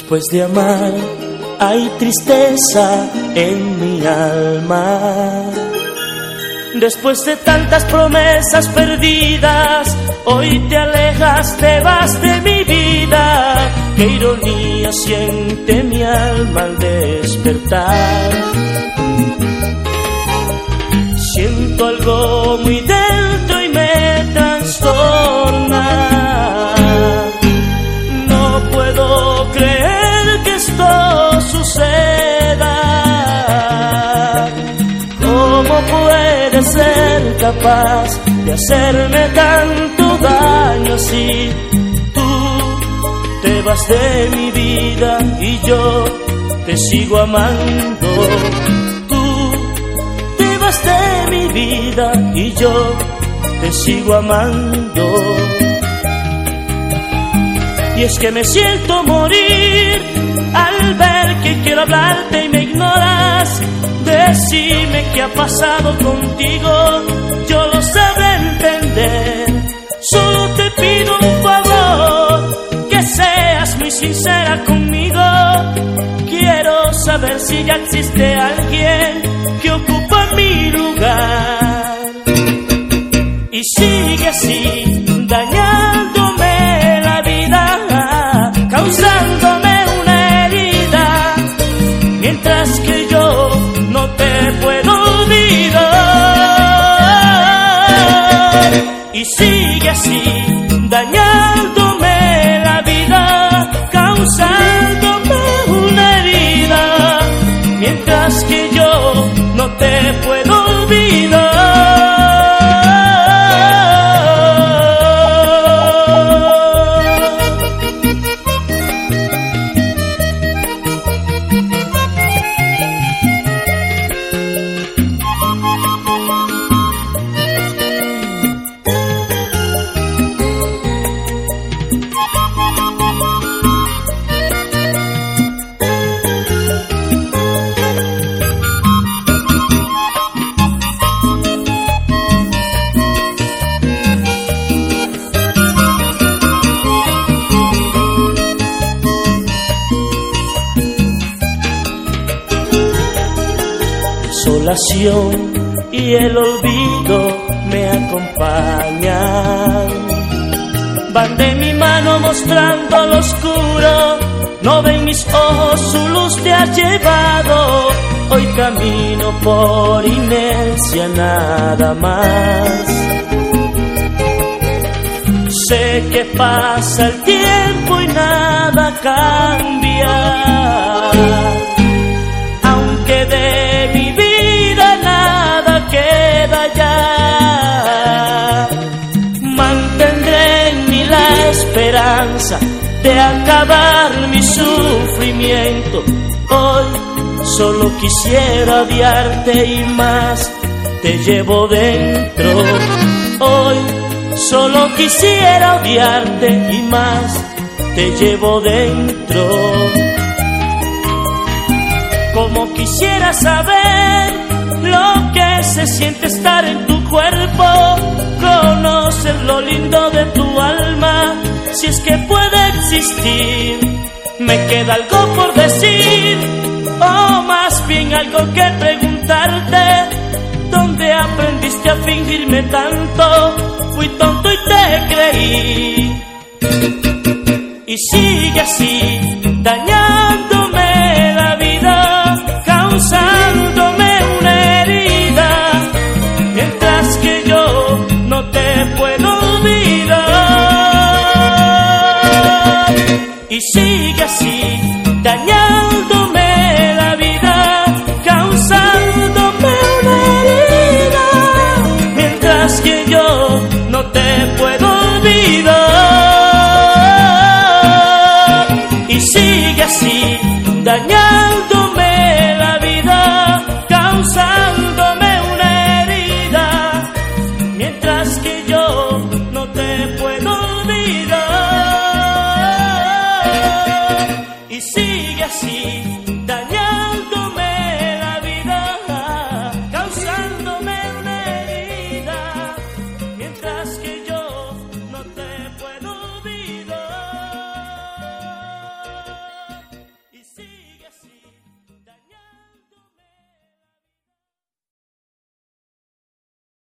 Después de amar hay tristeza en mi alma. Después de tantas promesas perdidas, hoy te alejas, te vas de mi vida. Qué ironía siente mi alma al despertar. Siento algo muy dentro y me trastorna. No puedo creer que esto suceda. ¿Cómo puedes ser capaz de hacerme tanto daño si tú te vas de mi vida y yo te sigo amando? Tú te vas de mi vida y yo te sigo amando. Y es que me siento morir al ver que quiero hablarte y me ignoras. Decime qué ha pasado contigo, yo lo sabré entender. Solo te pido un favor, que seas muy sincera conmigo. Quiero saber si ya existe alguien que ocupa mi lugar. Y sigue así, dañándome la vida, causándome una herida, mientras que yo no te puedo olvidar. Y sigue así, dañándome la vida, causándome una herida, mientras que yo no te puedo olvidar. Desolación y el olvido me acompañan. Van de mi mano mostrando lo oscuro. No ven mis ojos, su luz te ha llevado. Hoy camino por inercia nada más. Sé que pasa el tiempo y nada cambia. Aunque de mi vida nada queda ya, mantendré en mí la esperanza de acabar mi sufrimiento. Hoy solo quisiera odiarte y más te llevo dentro. Hoy solo quisiera odiarte y más te llevo dentro. Como quisiera saber lo que se siente estar en tu cuerpo, conocer lo lindo de tu alma, si es que puede existir. Me queda algo por decir, o más bien algo que preguntarte. ¿Dónde aprendiste a fingirme tanto? Fui tonto y te creí. Y sigue así, dañándome la vida, causándome una herida, mientras que yo no te puedo olvidar. Y sigue así, dañándome la vida, causándome una herida, mientras que yo no te puedo olvidar. Y sigue así, dañándome la vida, causándome una herida, mientras que yo no te puedo olvidar. Y sigue así,